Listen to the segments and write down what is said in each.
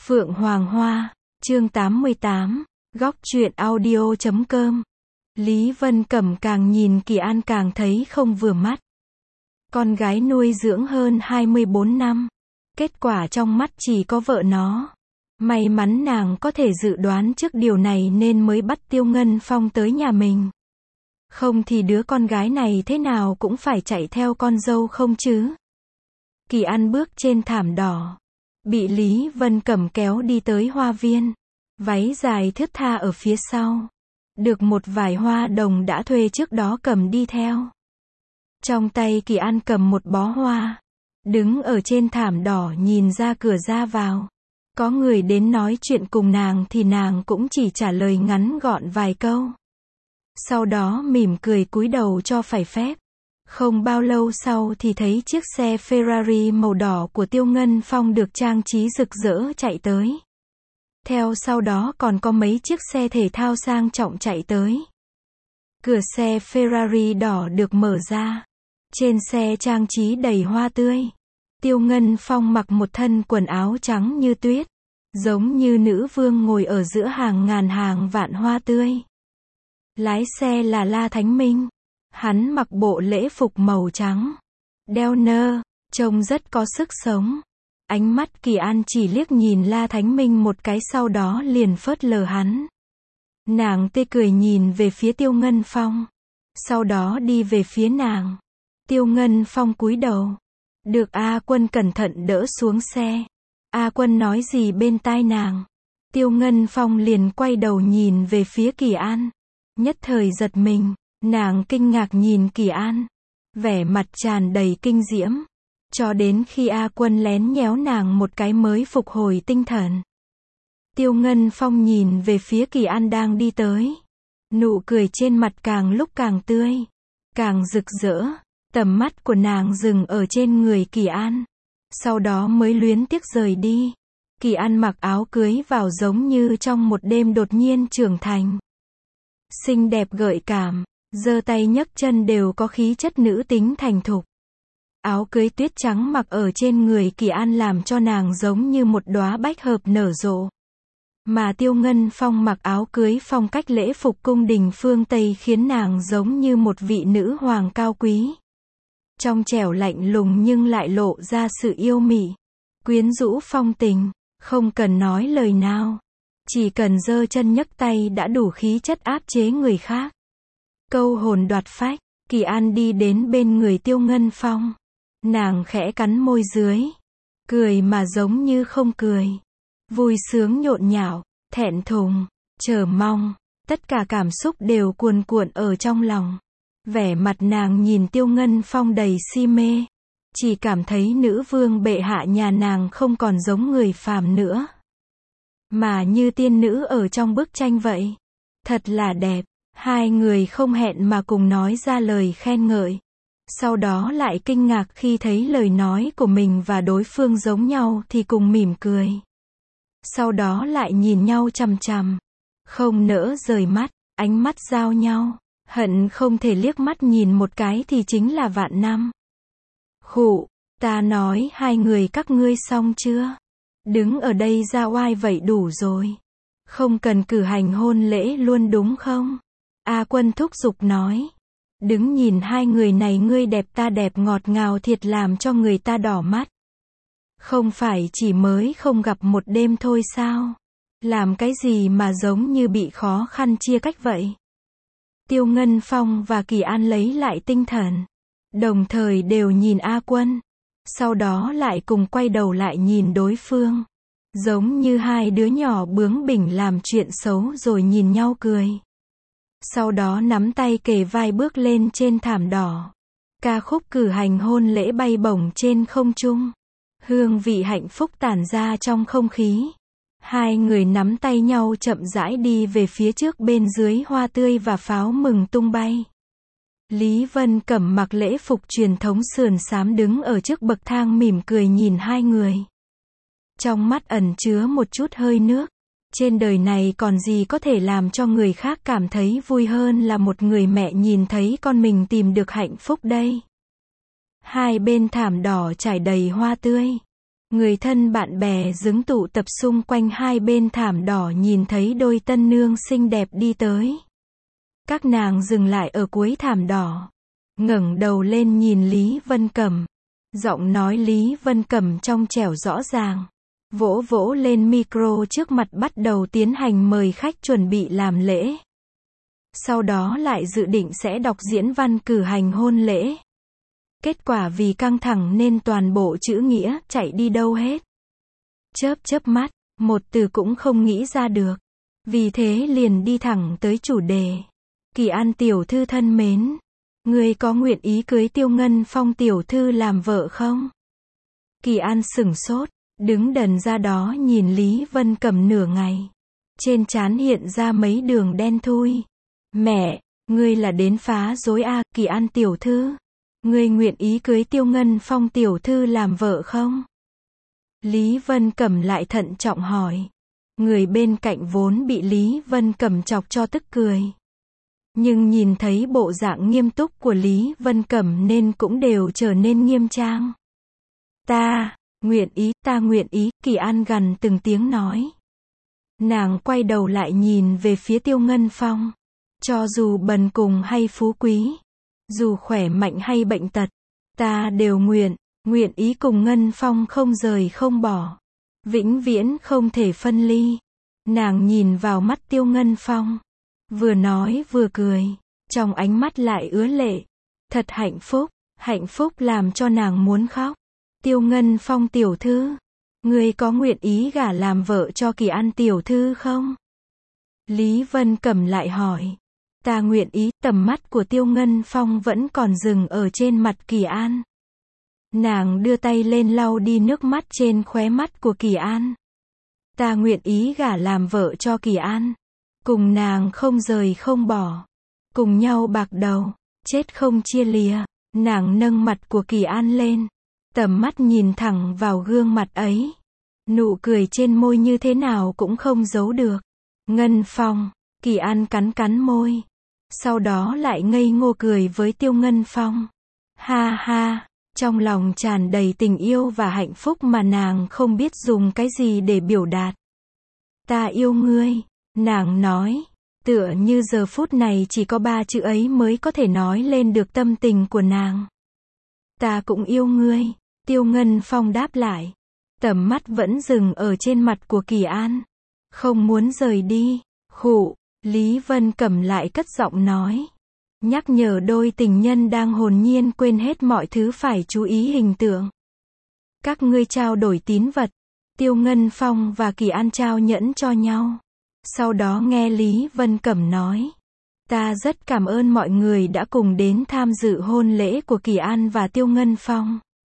Phượng Hoàng Hoa, chương 88, góc truyện audio.com. Lý Vân Cẩm càng nhìn Kỳ An càng thấy không vừa mắt. Con gái nuôi dưỡng hơn 24 năm. Kết quả trong mắt chỉ có vợ nó. May mắn nàng có thể dự đoán trước điều này nên mới bắt Tiêu Ngân Phong tới nhà mình. Không thì đứa con gái này thế nào cũng phải chạy theo con dâu không chứ. Kỳ An bước trên thảm đỏ. Bị Lý Vân Cẩm kéo đi tới hoa viên. Váy dài thướt tha ở phía sau. Được một vài hoa đồng đã thuê trước đó cầm đi theo. Trong tay Kỳ An cầm một bó hoa. Đứng ở trên thảm đỏ nhìn ra cửa ra vào. Có người đến nói chuyện cùng nàng thì nàng cũng chỉ trả lời ngắn gọn vài câu. Sau đó mỉm cười cúi đầu cho phải phép. Không bao lâu sau thì thấy chiếc xe Ferrari màu đỏ của Tiêu Ngân Phong được trang trí rực rỡ chạy tới. Theo sau đó còn có mấy chiếc xe thể thao sang trọng chạy tới. Cửa xe Ferrari đỏ được mở ra. Trên xe trang trí đầy hoa tươi. Tiêu Ngân Phong mặc một thân quần áo trắng như tuyết. Giống như nữ vương ngồi ở giữa hàng ngàn hàng vạn hoa tươi. Lái xe là La Thánh Minh. Hắn mặc bộ lễ phục màu trắng. Đeo nơ, trông rất có sức sống. Ánh mắt Kỳ An chỉ liếc nhìn La Thánh Minh một cái sau đó liền phớt lờ hắn. Nàng tươi cười nhìn về phía Tiêu Ngân Phong. Sau đó đi về phía nàng. Tiêu Ngân Phong cúi đầu. Được A Quân cẩn thận đỡ xuống xe. A Quân nói gì bên tai nàng. Tiêu Ngân Phong liền quay đầu nhìn về phía Kỳ An. Nhất thời giật mình. Nàng kinh ngạc nhìn Kỳ An. Vẻ mặt tràn đầy kinh diễm. Cho đến khi A Quân lén nhéo nàng một cái mới phục hồi tinh thần. Tiêu Ngân Phong nhìn về phía Kỳ An đang đi tới. Nụ cười trên mặt càng lúc càng tươi. Càng rực rỡ. Tầm mắt của nàng dừng ở trên người Kỳ An. Sau đó mới luyến tiếc rời đi. Kỳ An mặc áo cưới vào giống như trong một đêm đột nhiên trưởng thành. Xinh đẹp gợi cảm. Giơ tay nhấc chân đều có khí chất nữ tính thành thục. Áo cưới tuyết trắng mặc ở trên người Kỳ An làm cho nàng giống như một đóa bách hợp nở rộ. Mà Tiêu Ngân Phong mặc áo cưới phong cách lễ phục cung đình phương Tây khiến nàng giống như một vị nữ hoàng cao quý. Trong trẻo lạnh lùng nhưng lại lộ ra sự yêu mị, quyến rũ phong tình, không cần nói lời nào. Chỉ cần giơ chân nhấc tay đã đủ khí chất áp chế người khác. Câu hồn đoạt phách, Kỳ An đi đến bên người Tiêu Ngân Phong. Nàng khẽ cắn môi dưới. Cười mà giống như không cười. Vui sướng nhộn nhạo, thẹn thùng, chờ mong. Tất cả cảm xúc đều cuồn cuộn ở trong lòng. Vẻ mặt nàng nhìn Tiêu Ngân Phong đầy si mê. Chỉ cảm thấy nữ vương bệ hạ nhà nàng không còn giống người phàm nữa. Mà như tiên nữ ở trong bức tranh vậy. Thật là đẹp. Hai người không hẹn mà cùng nói ra lời khen ngợi. Sau đó lại kinh ngạc khi thấy lời nói của mình và đối phương giống nhau thì cùng mỉm cười. Sau đó lại nhìn nhau chằm chằm. Không nỡ rời mắt, ánh mắt giao nhau. Hận không thể liếc mắt nhìn một cái thì chính là vạn năm. Khụ, ta nói hai người các ngươi xong chưa? Đứng ở đây ra oai vậy đủ rồi. Không cần cử hành hôn lễ luôn đúng không? A Quân thúc giục nói. Đứng nhìn hai người này ngươi đẹp ta đẹp ngọt ngào thiệt làm cho người ta đỏ mắt. Không phải chỉ mới không gặp một đêm thôi sao? Làm cái gì mà giống như bị khó khăn chia cách vậy? Tiêu Ngân Phong và Kỳ An lấy lại tinh thần. Đồng thời đều nhìn A Quân. Sau đó lại cùng quay đầu lại nhìn đối phương. Giống như hai đứa nhỏ bướng bỉnh làm chuyện xấu rồi nhìn nhau cười. Sau đó nắm tay kề vai bước lên trên thảm đỏ. Ca khúc cử hành hôn lễ bay bổng trên không trung. Hương vị hạnh phúc tản ra trong không khí. Hai người nắm tay nhau chậm rãi đi về phía trước bên dưới hoa tươi và pháo mừng tung bay. Lý Vân Cẩm mặc lễ phục truyền thống sườn xám đứng ở trước bậc thang mỉm cười nhìn hai người. Trong mắt ẩn chứa một chút hơi nước. Trên đời này còn gì có thể làm cho người khác cảm thấy vui hơn là một người mẹ nhìn thấy con mình tìm được hạnh phúc đây. Hai bên thảm đỏ trải đầy hoa tươi. Người thân bạn bè dứng tụ tập xung quanh hai bên thảm đỏ nhìn thấy đôi tân nương xinh đẹp đi tới. Các nàng dừng lại ở cuối thảm đỏ, ngẩng đầu lên nhìn Lý Vân Cẩm. Giọng nói Lý Vân Cẩm trong trẻo rõ ràng, vỗ vỗ lên micro trước mặt bắt đầu tiến hành mời khách chuẩn bị làm lễ. Sau đó lại dự định sẽ đọc diễn văn cử hành hôn lễ. Kết quả vì căng thẳng nên toàn bộ chữ nghĩa chạy đi đâu hết. Chớp chớp mắt, một từ cũng không nghĩ ra được. Vì thế liền đi thẳng tới chủ đề. Kỳ An tiểu thư thân mến, ngươi có nguyện ý cưới Tiêu Ngân Phong tiểu thư làm vợ không? Kỳ An sửng sốt, đứng đần ra đó nhìn Lý Vân Cẩm nửa ngày. Trên trán hiện ra mấy đường đen thui. Mẹ, ngươi là đến phá rối à, Kỳ An tiểu thư? Ngươi nguyện ý cưới Tiêu Ngân Phong tiểu thư làm vợ không? Lý Vân Cẩm lại thận trọng hỏi. Người bên cạnh vốn bị Lý Vân Cẩm chọc cho tức cười. Nhưng nhìn thấy bộ dạng nghiêm túc của Lý Vân Cẩm nên cũng đều trở nên nghiêm trang. Ta nguyện ý, Kỳ An gằn từng tiếng nói. Nàng quay đầu lại nhìn về phía Tiêu Ngân Phong. Cho dù bần cùng hay phú quý, dù khỏe mạnh hay bệnh tật, ta đều nguyện ý cùng Ngân Phong không rời không bỏ. Vĩnh viễn không thể phân ly. Nàng nhìn vào mắt Tiêu Ngân Phong. Vừa nói vừa cười, trong ánh mắt lại ứa lệ. Thật hạnh phúc làm cho nàng muốn khóc. Tiêu Ngân Phong tiểu thư, ngươi có nguyện ý gả làm vợ cho Kỳ An tiểu thư không? Lý Vân Cẩm lại hỏi. Ta nguyện ý. Tầm mắt của Tiêu Ngân Phong vẫn còn dừng ở trên mặt Kỳ An. Nàng đưa tay lên lau đi nước mắt trên khóe mắt của Kỳ An. Ta nguyện ý gả làm vợ cho Kỳ An. Cùng nàng không rời không bỏ. Cùng nhau bạc đầu, chết không chia lìa. Nàng nâng mặt của Kỳ An lên. Tầm mắt nhìn thẳng vào gương mặt ấy. Nụ cười trên môi như thế nào cũng không giấu được. Ngân Phong, Kỳ An cắn môi. Sau đó lại ngây ngô cười với Tiêu Ngân Phong. Ha ha, trong lòng tràn đầy tình yêu và hạnh phúc mà nàng không biết dùng cái gì để biểu đạt. Ta yêu ngươi, nàng nói. Tựa như giờ phút này chỉ có 3 chữ ấy mới có thể nói lên được tâm tình của nàng. Ta cũng yêu ngươi, Tiêu Ngân Phong đáp lại. Tầm mắt vẫn dừng ở trên mặt của Kỳ An. Không muốn rời đi. Khụ, Lý Vân Cẩm lại cất giọng nói. Nhắc nhở đôi tình nhân đang hồn nhiên quên hết mọi thứ phải chú ý hình tượng. Các ngươi trao đổi tín vật. Tiêu Ngân Phong và Kỳ An trao nhẫn cho nhau. Sau đó nghe Lý Vân Cẩm nói. Ta rất cảm ơn mọi người đã cùng đến tham dự hôn lễ của Kỳ An và Tiêu Ngân Phong.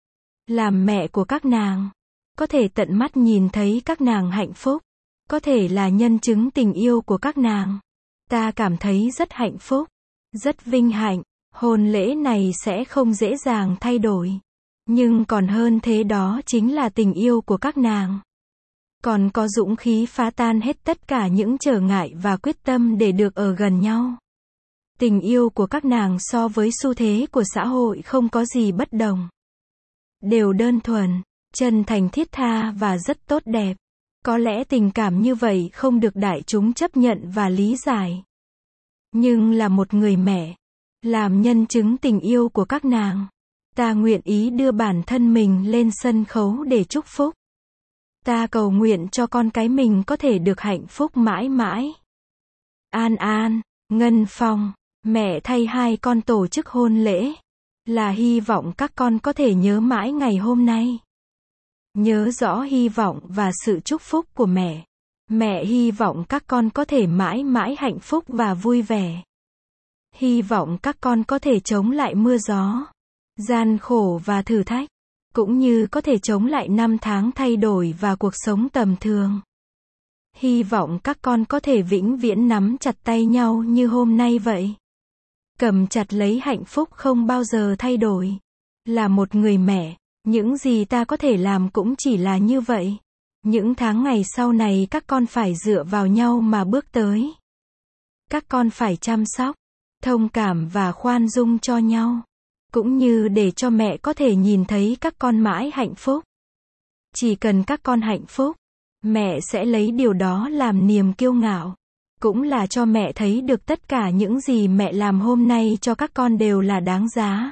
Làm mẹ của các nàng, có thể tận mắt nhìn thấy các nàng hạnh phúc, có thể là nhân chứng tình yêu của các nàng. Ta cảm thấy rất hạnh phúc, rất vinh hạnh. Hôn lễ này sẽ không dễ dàng thay đổi. Nhưng còn hơn thế đó chính là tình yêu của các nàng. Còn có dũng khí phá tan hết tất cả những trở ngại và quyết tâm để được ở gần nhau. Tình yêu của các nàng so với xu thế của xã hội không có gì bất đồng. Đều đơn thuần, chân thành thiết tha và rất tốt đẹp. Có lẽ tình cảm như vậy không được đại chúng chấp nhận và lý giải. Nhưng là một người mẹ, làm nhân chứng tình yêu của các nàng, ta nguyện ý đưa bản thân mình lên sân khấu để chúc phúc. Ta cầu nguyện cho con cái mình có thể được hạnh phúc mãi mãi. An An, Ngân Phong, mẹ thay hai con tổ chức hôn lễ, là hy vọng các con có thể nhớ mãi ngày hôm nay. Nhớ rõ hy vọng và sự chúc phúc của mẹ. Mẹ hy vọng các con có thể mãi mãi hạnh phúc và vui vẻ. Hy vọng các con có thể chống lại mưa gió, gian khổ và thử thách, cũng như có thể chống lại năm tháng thay đổi và cuộc sống tầm thường. Hy vọng các con có thể vĩnh viễn nắm chặt tay nhau như hôm nay vậy. Cầm chặt lấy hạnh phúc không bao giờ thay đổi. Là một người mẹ, những gì ta có thể làm cũng chỉ là như vậy. Những tháng ngày sau này các con phải dựa vào nhau mà bước tới. Các con phải chăm sóc, thông cảm và khoan dung cho nhau. Cũng như để cho mẹ có thể nhìn thấy các con mãi hạnh phúc. Chỉ cần các con hạnh phúc, mẹ sẽ lấy điều đó làm niềm kiêu ngạo. Cũng là cho mẹ thấy được tất cả những gì mẹ làm hôm nay cho các con đều là đáng giá.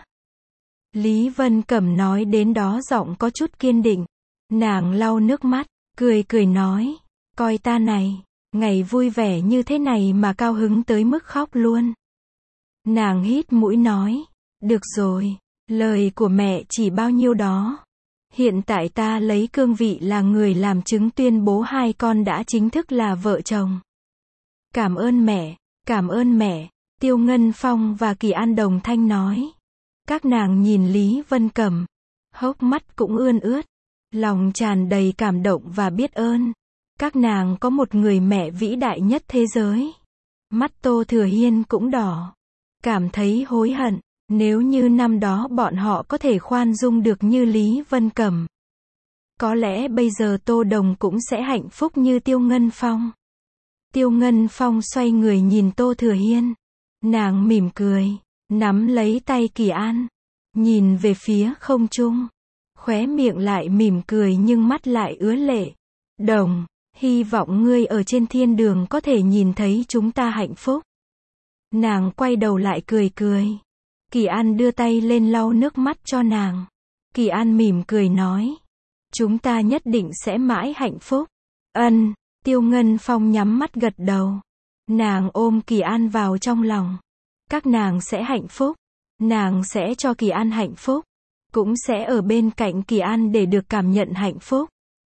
Lý Vân Cẩm nói đến đó giọng có chút kiên định. Nàng lau nước mắt, cười cười nói, coi ta này, ngày vui vẻ như thế này mà cao hứng tới mức khóc luôn. Nàng hít mũi nói, được rồi, lời của mẹ chỉ bao nhiêu đó. Hiện tại ta lấy cương vị là người làm chứng tuyên bố hai con đã chính thức là vợ chồng. Cảm ơn mẹ, cảm ơn mẹ, Tiêu Ngân Phong và Kỳ An đồng thanh nói. Các nàng nhìn Lý Vân Cẩm, hốc mắt cũng ươn ướt, lòng tràn đầy cảm động và biết ơn. Các nàng có một người mẹ vĩ đại nhất thế giới. Mắt Tô Thừa Hiên cũng đỏ, cảm thấy hối hận, nếu như năm đó bọn họ có thể khoan dung được như Lý Vân Cẩm. Có lẽ bây giờ Tô Đồng cũng sẽ hạnh phúc như Tiêu Ngân Phong. Tiêu Ngân Phong xoay người nhìn Tô Thừa Hiên. Nàng mỉm cười, nắm lấy tay Kỳ An, nhìn về phía không trung. Khóe miệng lại mỉm cười nhưng mắt lại ứa lệ. Đồng, hy vọng ngươi ở trên thiên đường có thể nhìn thấy chúng ta hạnh phúc. Nàng quay đầu lại cười cười. Kỳ An đưa tay lên lau nước mắt cho nàng. Kỳ An mỉm cười nói, chúng ta nhất định sẽ mãi hạnh phúc. Ân, Tiêu Ngân Phong nhắm mắt gật đầu. Nàng ôm Kỳ An vào trong lòng. Các nàng sẽ hạnh phúc. Nàng sẽ cho Kỳ An hạnh phúc. Cũng sẽ ở bên cạnh Kỳ An để được cảm nhận hạnh phúc.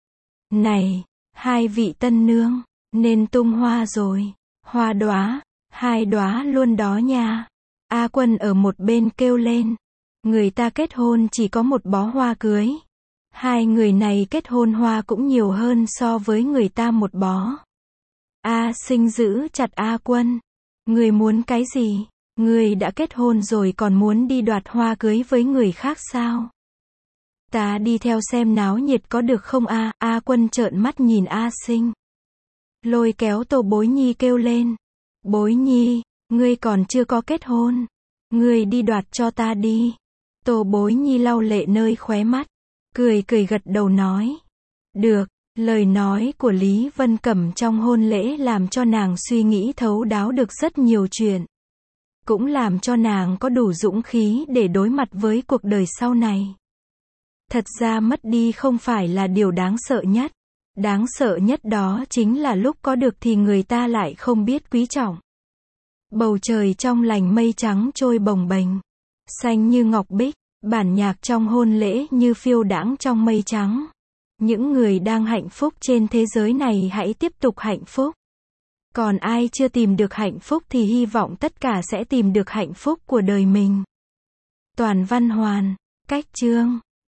Này, hai vị tân nương, nên tung hoa rồi. Hoa đóa, hai đóa luôn đó nha. A Quân ở một bên kêu lên. Người ta kết hôn chỉ có một bó hoa cưới. Hai người này kết hôn hoa cũng nhiều hơn so với người ta một bó. A Sinh giữ chặt A Quân. Người muốn cái gì? Người đã kết hôn rồi còn muốn đi đoạt hoa cưới với người khác sao? Ta đi theo xem náo nhiệt có được không a? A Quân trợn mắt nhìn A Sinh. Lôi kéo Tô Bối Nhi kêu lên. Bối Nhi, ngươi còn chưa có kết hôn. Ngươi đi đoạt cho ta đi. Tô Bối Nhi lau lệ nơi khóe mắt. Cười cười gật đầu nói. Được, lời nói của Lý Vân Cẩm trong hôn lễ làm cho nàng suy nghĩ thấu đáo được rất nhiều chuyện. Cũng làm cho nàng có đủ dũng khí để đối mặt với cuộc đời sau này. Thật ra mất đi không phải là điều đáng sợ nhất. Đáng sợ nhất đó chính là lúc có được thì người ta lại không biết quý trọng. Bầu trời trong lành mây trắng trôi bồng bềnh, xanh như ngọc bích, bản nhạc trong hôn lễ như phiêu đãng trong mây trắng. Những người đang hạnh phúc trên thế giới này hãy tiếp tục hạnh phúc. Còn ai chưa tìm được hạnh phúc thì hy vọng tất cả sẽ tìm được hạnh phúc của đời mình. Toàn văn hoàn, cách chương